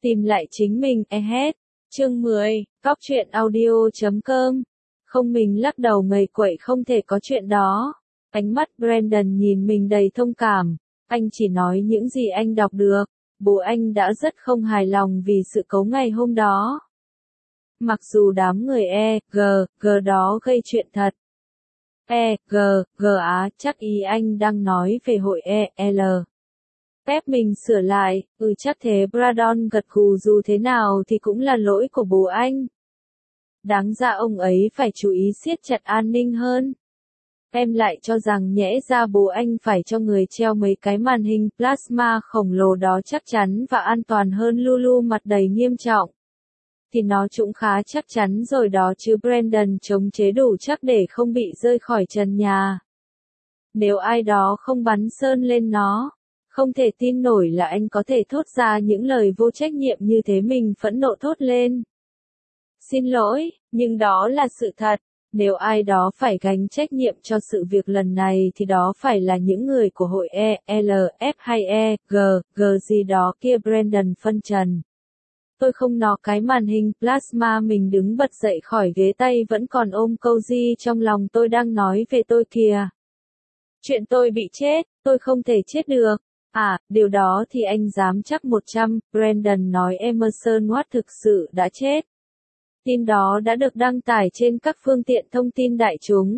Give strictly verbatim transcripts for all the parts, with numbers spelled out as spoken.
Tìm lại chính mình, e hết. Chương mười, Cóc truyện audio chấm com. Không, mình lắc đầu ngầy quậy, không thể có chuyện đó. Ánh mắt Brandon nhìn mình đầy thông cảm. Anh chỉ nói những gì anh đọc được. Bố anh đã rất không hài lòng vì sự cố ngày hôm đó. Mặc dù đám người E, G, G đó gây chuyện thật. E, G, G á, chắc ý anh đang nói về hội E, L. Phép mình sửa lại, ừ chắc thế. Brandon gật gù, dù thế nào thì cũng là lỗi của bố anh. Đáng ra ông ấy phải chú ý siết chặt an ninh hơn. Em lại cho rằng nhẽ ra bố anh phải cho người treo mấy cái màn hình plasma khổng lồ đó chắc chắn và an toàn hơn. Lulu mặt đầy nghiêm trọng. Thì nó cũng khá chắc chắn rồi đó chứ. Brandon chống chế đủ chắc để không bị rơi khỏi trần nhà. Nếu ai đó không bắn sơn lên nó. Không thể tin nổi là anh có thể thốt ra những lời vô trách nhiệm như thế. Mình phẫn nộ thốt lên. Xin lỗi, nhưng đó là sự thật. Nếu ai đó phải gánh trách nhiệm cho sự việc lần này thì đó phải là những người của hội E, L, F hay E, G, G gì đó kia. Brandon phân trần. Tôi không nó cái màn hình plasma. Mình đứng bật dậy khỏi ghế, tay vẫn còn ôm câu gì trong lòng. Tôi đang nói về tôi kìa. Chuyện tôi bị chết, tôi không thể chết được. À, điều đó thì anh dám chắc một trăm. Brandon nói Emerson Watt thực sự đã chết. Tin đó đã được đăng tải trên các phương tiện thông tin đại chúng.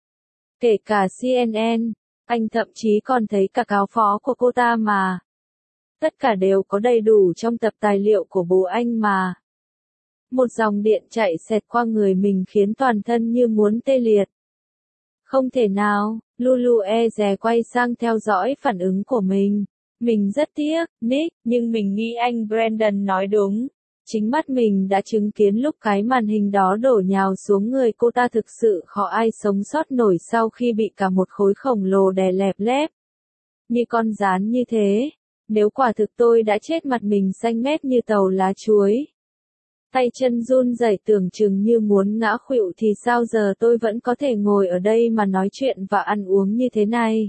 Kể cả C N N, anh thậm chí còn thấy cả cáo phó của cô ta mà. Tất cả đều có đầy đủ trong tập tài liệu của bố anh mà. Một dòng điện chạy xẹt qua người mình khiến toàn thân như muốn tê liệt. Không thể nào, Lulu e dè quay sang theo dõi phản ứng của mình. Mình rất tiếc, Nick, nhưng mình nghĩ anh Brandon nói đúng. Chính mắt mình đã chứng kiến lúc cái màn hình đó đổ nhào xuống người cô ta. Thực sự khó ai sống sót nổi sau khi bị cả một khối khổng lồ đè lẹp lép. Như con gián như thế. Nếu quả thực tôi đã chết, mặt mình xanh mét như tàu lá chuối. Tay chân run rẩy tưởng chừng như muốn ngã khuỵu, thì sao giờ tôi vẫn có thể ngồi ở đây mà nói chuyện và ăn uống như thế này.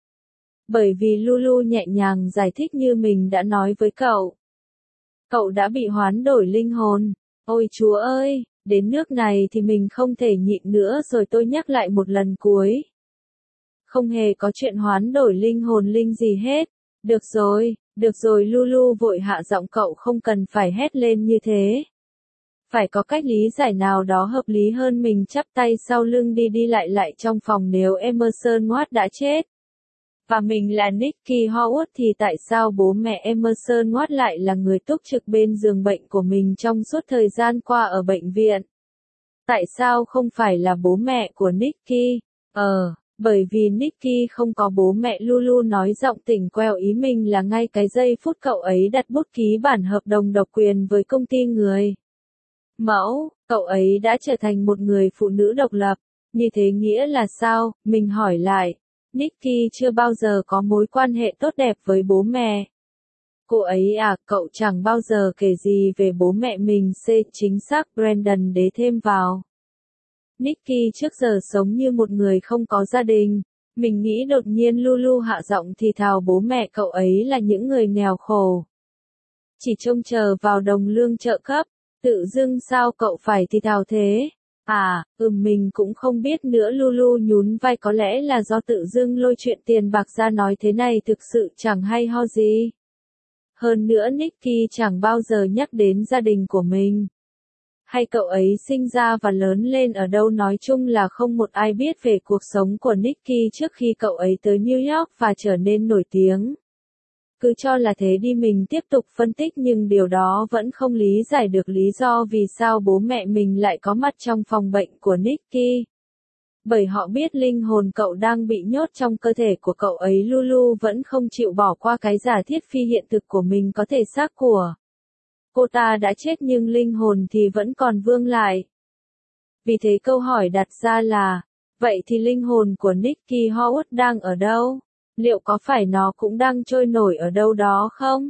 Bởi vì Lulu nhẹ nhàng giải thích như mình đã nói với cậu. Cậu đã bị hoán đổi linh hồn. Ôi Chúa ơi, đến nước này thì mình không thể nhịn nữa rồi. Tôi nhắc lại một lần cuối. Không hề có chuyện hoán đổi linh hồn linh gì hết. Được rồi, được rồi. Lulu vội hạ giọng, cậu không cần phải hét lên như thế. Phải có cách lý giải nào đó hợp lý hơn. Mình chắp tay sau lưng đi đi lại lại trong phòng. Nếu Emerson Watt đã chết và mình là Nicky Howard thì tại sao bố mẹ Emerson Watt lại là người túc trực bên giường bệnh của mình trong suốt thời gian qua ở bệnh viện? Tại sao không phải là bố mẹ của Nicky? Ờ, bởi vì Nicky không có bố mẹ. Lulu nói giọng tỉnh queo. Ý mình là ngay cái giây phút cậu ấy đặt bút ký bản hợp đồng độc quyền với công ty người mẫu, cậu ấy đã trở thành một người phụ nữ độc lập. Như thế nghĩa là sao? Mình hỏi lại. Nicky chưa bao giờ có mối quan hệ tốt đẹp với bố mẹ. Cô ấy à, cậu chẳng bao giờ kể gì về bố mẹ mình. C. Chính xác. Brandon đế thêm vào. Nicky trước giờ sống như một người không có gia đình. Mình nghĩ. Đột nhiên Lulu hạ giọng thì thào, bố mẹ cậu ấy là những người nghèo khổ. Chỉ trông chờ vào đồng lương trợ cấp. Tự dưng sao cậu phải thì thào thế? À, ừm mình cũng không biết nữa. Lulu nhún vai. Có lẽ là do tự dưng lôi chuyện tiền bạc ra nói, thế này thực sự chẳng hay ho gì. Hơn nữa Nicky chẳng bao giờ nhắc đến gia đình của mình. Hay cậu ấy sinh ra và lớn lên ở đâu. Nói chung là không một ai biết về cuộc sống của Nicky trước khi cậu ấy tới New York và trở nên nổi tiếng. Cứ cho là thế đi. Mình tiếp tục phân tích, nhưng điều đó vẫn không lý giải được lý do vì sao bố mẹ mình lại có mặt trong phòng bệnh của Nicky. Bởi họ biết linh hồn cậu đang bị nhốt trong cơ thể của cậu ấy. Lulu vẫn không chịu bỏ qua cái giả thiết phi hiện thực của mình. Có thể xác của cô ta đã chết nhưng linh hồn thì vẫn còn vương lại. Vì thế câu hỏi đặt ra là, vậy thì linh hồn của Nicky Howard đang ở đâu? Liệu có phải nó cũng đang trôi nổi ở đâu đó không?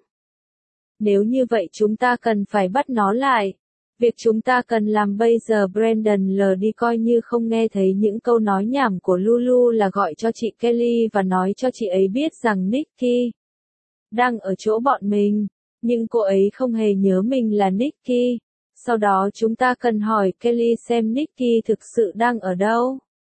Nếu như vậy chúng ta cần phải bắt nó lại. Việc chúng ta cần làm bây giờ. Brandon lờ đi coi như không nghe thấy những câu nói nhảm của Lulu, là gọi cho chị Kelly và nói cho chị ấy biết rằng Nicky đang ở chỗ bọn mình. Nhưng cô ấy không hề nhớ mình là Nicky. Sau đó chúng ta cần hỏi Kelly xem Nicky thực sự đang ở đâu.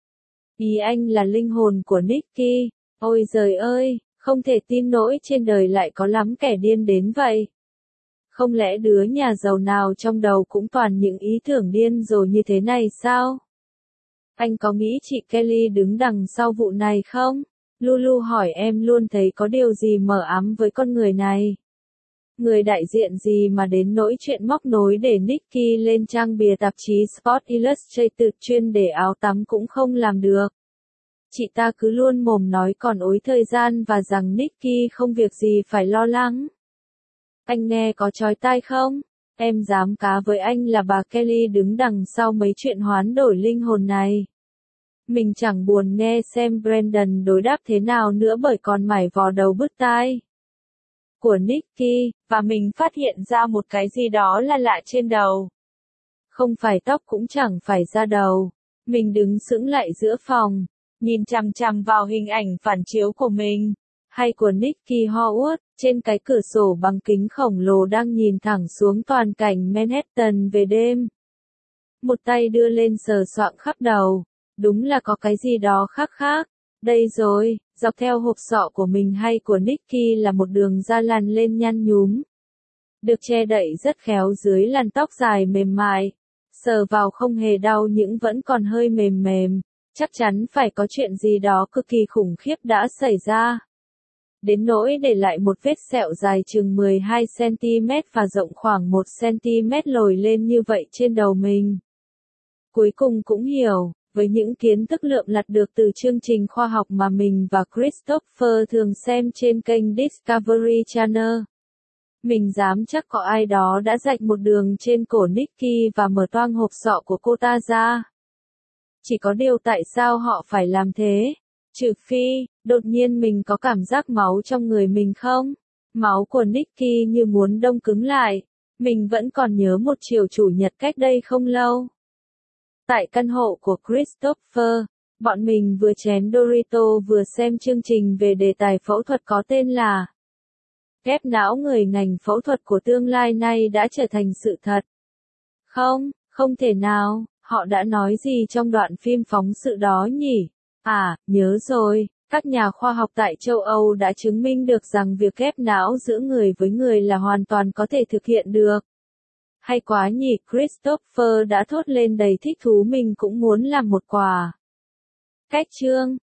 Ý anh là linh hồn của Nicky. Ôi giời ơi, không thể tin nổi trên đời lại có lắm kẻ điên đến vậy. Không lẽ đứa nhà giàu nào trong đầu cũng toàn những ý tưởng điên rồ như thế này sao? Anh có nghĩ chị Kelly đứng đằng sau vụ này không? Lulu hỏi em luôn thấy có điều gì mờ ám với con người này. Người đại diện gì mà đến nỗi chuyện móc nối để Nicky lên trang bìa tạp chí Sport Illustrated chuyên để áo tắm cũng không làm được. Chị ta cứ luôn mồm nói còn ối thời gian và rằng Nicky không việc gì phải lo lắng. Anh nghe có chói tai không? Em dám cá với anh là bà Kelly đứng đằng sau mấy chuyện hoán đổi linh hồn này. Mình chẳng buồn nghe xem Brandon đối đáp thế nào nữa bởi còn mải vò đầu bứt tai của Nicky, và mình phát hiện ra một cái gì đó là lạ trên đầu. Không phải tóc cũng chẳng phải da đầu. Mình đứng sững lại giữa phòng, nhìn chằm chằm vào hình ảnh phản chiếu của mình, hay của Nicky Howard, trên cái cửa sổ bằng kính khổng lồ đang nhìn thẳng xuống toàn cảnh Manhattan về đêm. Một tay đưa lên sờ soạng khắp đầu, đúng là có cái gì đó khác khác. Đây rồi, dọc theo hộp sọ của mình hay của Nicky là một đường da lằn lên nhăn nhúm. Được che đậy rất khéo dưới làn tóc dài mềm mại. Sờ vào không hề đau nhưng vẫn còn hơi mềm mềm. Chắc chắn phải có chuyện gì đó cực kỳ khủng khiếp đã xảy ra. Đến nỗi để lại một vết sẹo dài chừng mười hai xăng ti mét và rộng khoảng một xăng ti mét lồi lên như vậy trên đầu mình. Cuối cùng cũng hiểu, với những kiến thức lượm lặt được từ chương trình khoa học mà mình và Christopher thường xem trên kênh Discovery Channel. Mình dám chắc có ai đó đã rạch một đường trên cổ Nicky và mở toang hộp sọ của cô ta ra. Chỉ có điều tại sao họ phải làm thế? Trừ phi, đột nhiên mình có cảm giác máu trong người mình không? Máu của Nicky như muốn đông cứng lại. Mình vẫn còn nhớ một chiều chủ nhật cách đây không lâu. Tại căn hộ của Christopher, bọn mình vừa chén Dorito vừa xem chương trình về đề tài phẫu thuật có tên là ghép não người. Ngành phẫu thuật của tương lai này đã trở thành sự thật. Không, không thể nào, họ đã nói gì trong đoạn phim phóng sự đó nhỉ? À, nhớ rồi, các nhà khoa học tại châu Âu đã chứng minh được rằng việc ghép não giữa người với người là hoàn toàn có thể thực hiện được. Hay quá nhỉ, Christopher đã thốt lên đầy thích thú, mình cũng muốn làm một quả. Cách chương